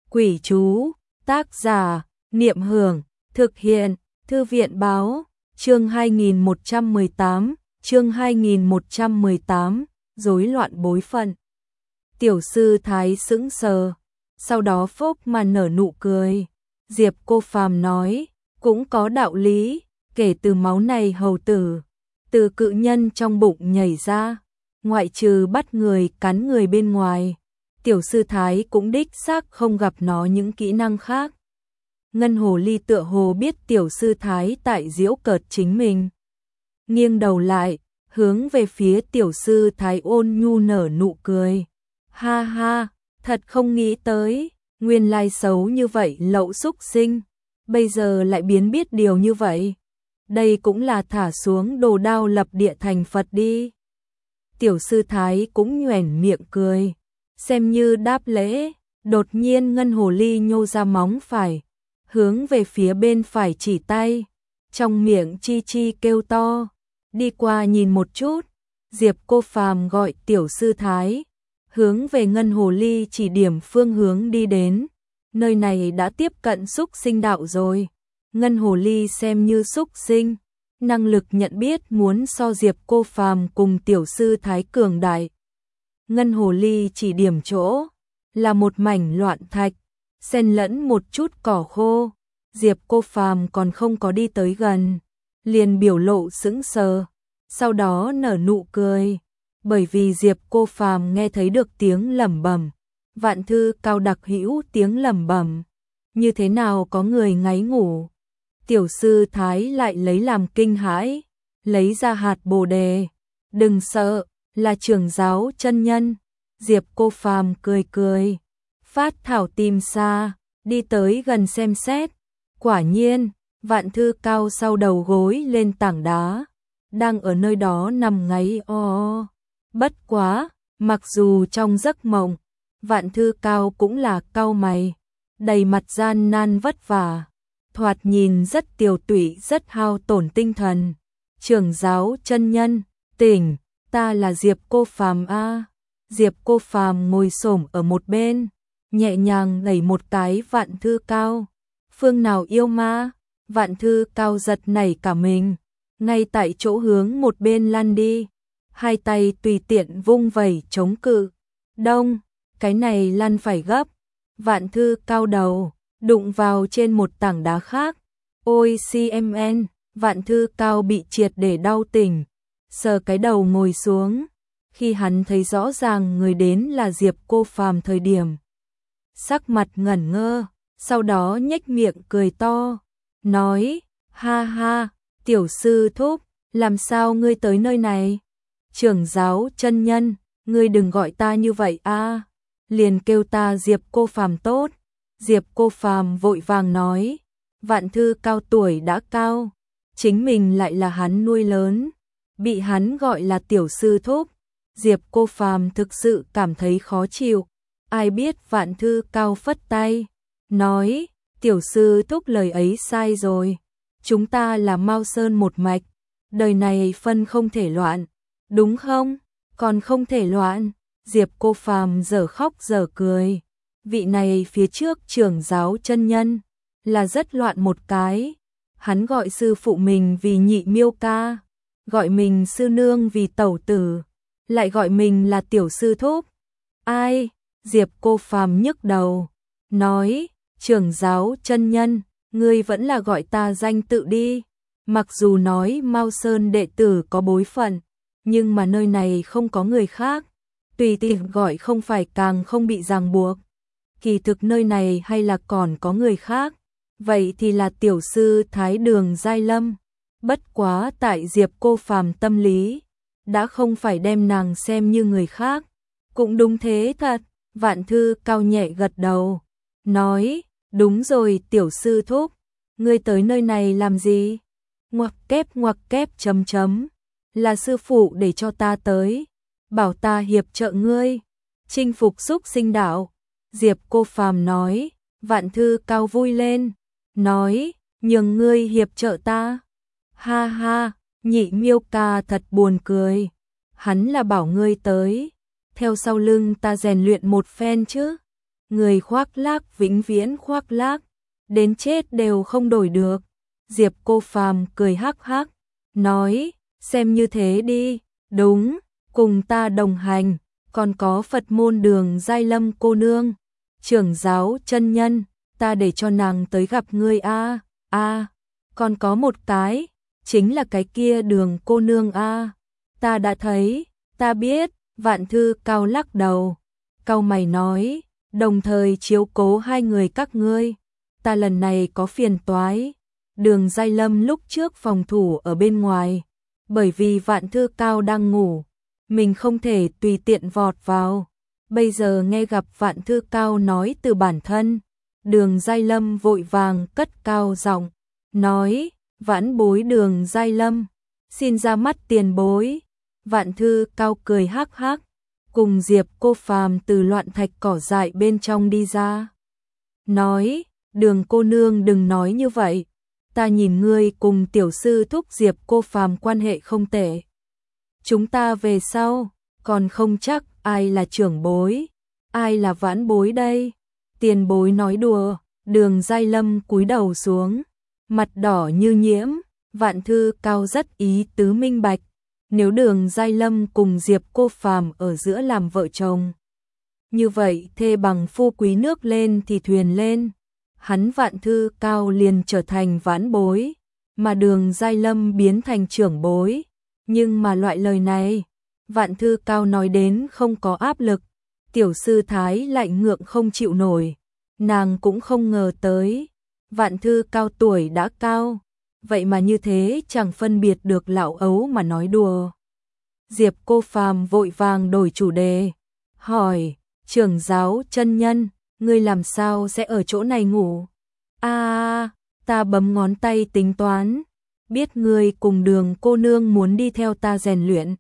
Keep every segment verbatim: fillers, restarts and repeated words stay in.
Quỷ chú, tác giả, Niệm Hưởng, thực hiện, Thư viện báo, chương hai nghìn một trăm mười tám, chương hai nghìn một trăm mười tám, rối loạn bối phận. Tiểu sư Thái sững sờ, sau đó phốc mà nở nụ cười. Diệp Cô Phàm nói, cũng có đạo lý, kể từ máu này hầu tử, từ cự nhân trong bụng nhảy ra, ngoại trừ bắt người cắn người bên ngoài, tiểu sư Thái cũng đích xác không gặp nó những kỹ năng khác. Ngân hồ ly tựa hồ biết tiểu sư Thái tại giễu cợt chính mình. Nghiêng đầu lại, hướng về phía tiểu sư Thái ôn nhu nở nụ cười. Ha ha, thật không nghĩ tới, nguyên lai xấu như vậy lậu súc sinh, bây giờ lại biến biết điều như vậy. Đây cũng là thả xuống đồ đao lập địa thành Phật đi. Tiểu sư Thái cũng nhoẻn miệng cười, xem như đáp lễ. Đột nhiên ngân hồ ly nhô ra móng phải, hướng về phía bên phải chỉ tay, trong miệng chi chi kêu to. Đi qua nhìn một chút, Diệp Cô Phàm gọi tiểu sư Thái, hướng về ngân hồ ly chỉ điểm phương hướng đi đến. Nơi này đã tiếp cận súc sinh đạo rồi. Ngân hồ ly xem như súc sinh, năng lực nhận biết muốn so Diệp Cô Phàm cùng tiểu sư Thái cường đại. Ngân hồ ly chỉ điểm chỗ là một mảnh loạn thạch, xen lẫn một chút cỏ khô. Diệp Cô Phàm còn không có đi tới gần, liền biểu lộ sững sờ, sau đó nở nụ cười, bởi vì Diệp Cô Phàm nghe thấy được tiếng lẩm bẩm, vạn thư cao đặc hữu tiếng lẩm bẩm, như thế nào có người ngáy ngủ. Tiểu sư Thái lại lấy làm kinh hãi, lấy ra hạt bồ đề, đừng sợ, là trưởng giáo chân nhân. Diệp Cô Phàm cười cười, phát thảo tìm xa, đi tới gần xem xét. Quả nhiên, vạn thư cao sau đầu gối lên tảng đá, đang ở nơi đó nằm ngáy o o. Bất quá, mặc dù trong giấc mộng, vạn thư cao cũng là cau mày, đầy mặt gian nan vất vả, thoạt nhìn rất tiều tụy, rất hao tổn tinh thần. Trưởng giáo chân nhân, tỉnh, ta là Diệp Cô Phàm a. Diệp Cô Phàm ngồi xổm ở một bên, nhẹ nhàng đẩy một cái vạn thư cao. Phương nào yêu ma? Vạn thư cao giật nảy cả mình, ngay tại chỗ hướng một bên lăn đi, hai tay tùy tiện vung vẩy chống cự. Đông, cái này lăn phải gấp. Vạn thư cao đầu, đụng vào trên một tảng đá khác. Ôi cmn, vạn thư cao bị triệt để đau tỉnh, sờ cái đầu ngồi xuống. Khi hắn thấy rõ ràng người đến là Diệp Cô Phàm thời điểm, sắc mặt ngẩn ngơ, sau đó nhếch miệng cười to, nói, ha ha, tiểu sư thúc, làm sao ngươi tới nơi này? Trưởng giáo chân nhân, ngươi đừng gọi ta như vậy a, liền kêu ta Diệp Cô Phàm tốt. Diệp Cô Phàm vội vàng nói, vạn thư cao tuổi đã cao, chính mình lại là hắn nuôi lớn, bị hắn gọi là tiểu sư thúc. Diệp Cô Phàm thực sự cảm thấy khó chịu. Ai biết vạn thư cao phất tay, nói, tiểu sư thúc lời ấy sai rồi, chúng ta là Mao Sơn một mạch, đời này phân không thể loạn, đúng không? Còn không thể loạn. Diệp Cô Phàm dở khóc dở cười, vị này phía trước trưởng giáo chân nhân là rất loạn một cái. Hắn gọi sư phụ mình vì nhị miêu ca, gọi mình sư nương vì tẩu tử, lại gọi mình là tiểu sư thúc. Ai? Diệp Cô Phàm nhức đầu, nói, trưởng giáo chân nhân, ngươi vẫn là gọi ta danh tự đi. Mặc dù nói Mao Sơn đệ tử có bối phận, nhưng mà nơi này không có người khác, tùy tiện gọi không phải càng không bị ràng buộc. Kỳ thực nơi này hay là còn có người khác, vậy thì là tiểu sư Thái Đường Giai Lâm. Bất quá tại Diệp Cô Phàm tâm lý, đã không phải đem nàng xem như người khác. Cũng đúng thế thật. Vạn thư cao nhẹ gật đầu, nói, đúng rồi tiểu sư thúc, ngươi tới nơi này làm gì? Ngoặc kép ngoặc kép chấm chấm, là sư phụ để cho ta tới, bảo ta hiệp trợ ngươi chinh phục súc sinh đạo. Diệp Cô Phàm nói. Vạn thư cao vui lên, nói, nhường ngươi hiệp trợ ta. Ha ha, nhị miêu ca thật buồn cười, hắn là bảo ngươi tới theo sau lưng ta rèn luyện một phen chứ. người khoác lác vĩnh viễn khoác lác, đến chết đều không đổi được. Diệp Cô Phàm cười hắc hắc, nói, xem như thế đi, đúng, cùng ta đồng hành, còn có Phật môn Đường Giai Lâm cô nương, trưởng giáo chân nhân, ta để cho nàng tới gặp ngươi a. A, còn có một cái, chính là cái kia Đường cô nương a. Ta đã thấy, ta biết. Vạn Thư Cao lắc đầu, cau mày nói, đồng thời chiếu cố hai người các ngươi, ta lần này có phiền toái. Đường Giai Lâm lúc trước phòng thủ ở bên ngoài, bởi vì Vạn Thư Cao đang ngủ, mình không thể tùy tiện vọt vào. Bây giờ nghe gặp Vạn Thư Cao nói từ bản thân, Đường Giai Lâm vội vàng cất cao giọng, nói, vãn bối Đường Giai Lâm, xin ra mắt tiền bối. Vạn Thư Cao cười hắc hắc, cùng Diệp Cô Phàm từ loạn thạch cỏ dại bên trong đi ra. Nói, Đường cô nương đừng nói như vậy, ta nhìn ngươi cùng tiểu sư thúc Diệp Cô Phàm quan hệ không tệ. Chúng ta về sau, còn không chắc ai là trưởng bối, ai là vãn bối đây. Tiền bối nói đùa. Đường Giai Lâm cúi đầu xuống, mặt đỏ như nhiễm. Vạn Thư Cao rất ý tứ minh bạch, nếu Đường Giai Lâm cùng Diệp Cô Phàm ở giữa làm vợ chồng, như vậy thê bằng phu quý nước lên thì thuyền lên, hắn Vạn Thư Cao liền trở thành vãn bối, mà Đường Giai Lâm biến thành trưởng bối. Nhưng mà loại lời này, Vạn Thư Cao nói đến không có áp lực, tiểu sư thái lạnh ngượng không chịu nổi, nàng cũng không ngờ tới. Vạn Thư Cao tuổi đã cao, vậy mà như thế chẳng phân biệt được lão ấu mà nói đùa. Diệp Cô Phàm vội vàng đổi chủ đề, hỏi, trưởng giáo chân nhân, ngươi làm sao sẽ ở chỗ này ngủ? A, à, ta bấm ngón tay tính toán, biết ngươi cùng Đường cô nương muốn đi theo ta rèn luyện,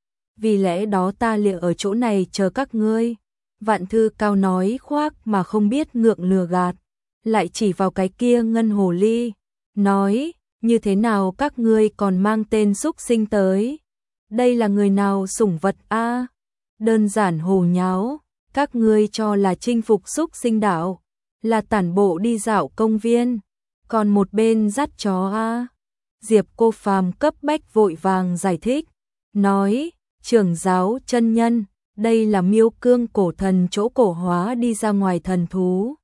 vì lẽ đó ta liền ở chỗ này chờ các ngươi. Vạn Thư Cao nói khoác mà không biết ngượng lừa gạt, lại chỉ vào cái kia ngân hồ ly, nói, như thế nào các ngươi còn mang tên súc sinh tới? Đây là người nào sủng vật a? À? Đơn giản hồ nháo, các ngươi cho là chinh phục súc sinh đạo, là tản bộ đi dạo công viên, còn một bên dắt chó a. À? Diệp Cô Phàm cấp bách vội vàng giải thích, nói, trưởng giáo chân nhân, đây là Miêu Cương cổ thần chỗ cổ hóa đi ra ngoài thần thú.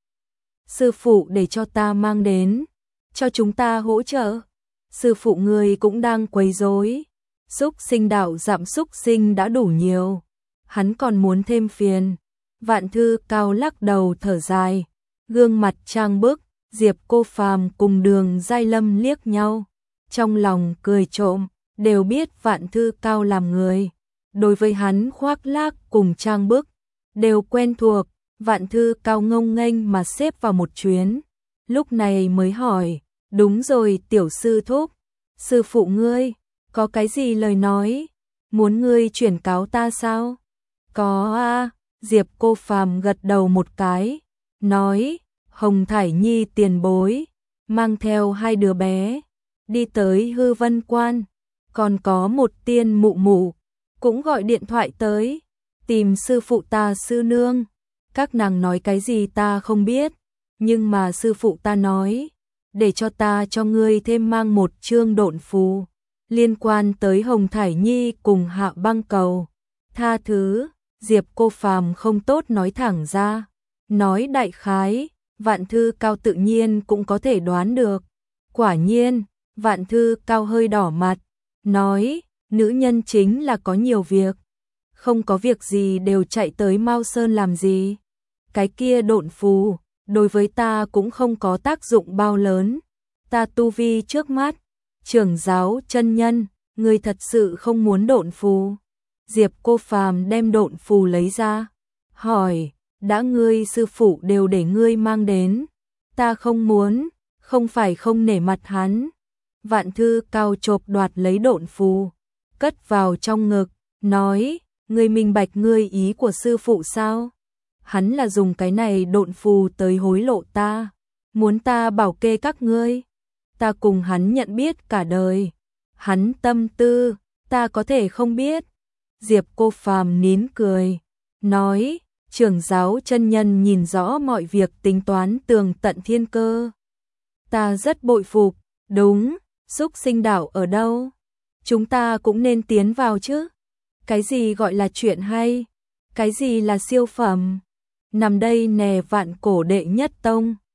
Sư phụ để cho ta mang đến, cho chúng ta hỗ trợ. Sư phụ ngươi cũng đang quấy rối. Súc sinh đạo giảm súc sinh đã đủ nhiều, hắn còn muốn thêm phiền. Vạn Thư Cao lắc đầu thở dài, gương mặt trang bức. Diệp Cô Phàm cùng Đường Giai Lâm liếc nhau, trong lòng cười trộm, đều biết Vạn Thư Cao làm người, đối với hắn khoác lác cùng trang bức đều quen thuộc. Vạn Thư Cao ngông nghênh mà xếp vào một chuyến, lúc này mới hỏi, đúng rồi tiểu sư thúc, sư phụ ngươi có cái gì lời nói, muốn ngươi chuyển cáo ta sao? Có a. Diệp Cô Phàm gật đầu một cái, nói, Hồng Thải Nhi tiền bối mang theo hai đứa bé đi tới Hư Vân Quan, còn có một tiên mụ mụ cũng gọi điện thoại tới tìm sư phụ ta sư nương. Các nàng nói cái gì ta không biết, nhưng mà sư phụ ta nói, để cho ta cho ngươi thêm mang một chương độn phù, liên quan tới Hồng Thải Nhi cùng Hạ Băng Cầu. Tha thứ. Diệp Cô Phàm không tốt nói thẳng ra, nói đại khái, Vạn Thư Cao tự nhiên cũng có thể đoán được. Quả nhiên, Vạn Thư Cao hơi đỏ mặt, nói, nữ nhân chính là có nhiều việc, không có việc gì đều chạy tới Mao Sơn làm gì. Cái kia độn phù, đối với ta cũng không có tác dụng bao lớn, ta tu vi trước mắt. Trưởng giáo chân nhân, ngươi thật sự không muốn độn phù? Diệp Cô Phàm đem độn phù lấy ra, hỏi, đã ngươi sư phụ đều để ngươi mang đến, ta không muốn, không phải không nể mặt hắn. Vạn Thư Cao chộp đoạt lấy độn phù, cất vào trong ngực, nói, ngươi minh bạch ngươi ý của sư phụ sao? Hắn là dùng cái này độn phù tới hối lộ ta, muốn ta bảo kê các ngươi. Ta cùng hắn nhận biết cả đời, hắn tâm tư, ta có thể không biết. Diệp Cô Phàm nín cười, nói, trưởng giáo chân nhân nhìn rõ mọi việc tính toán tường tận thiên cơ. Ta rất bội phục, đúng, xúc sinh đạo ở đâu? Chúng ta cũng nên tiến vào chứ. Cái gì gọi là chuyện hay? Cái gì là siêu phẩm? Nằm đây nè vạn cổ đệ nhất tông.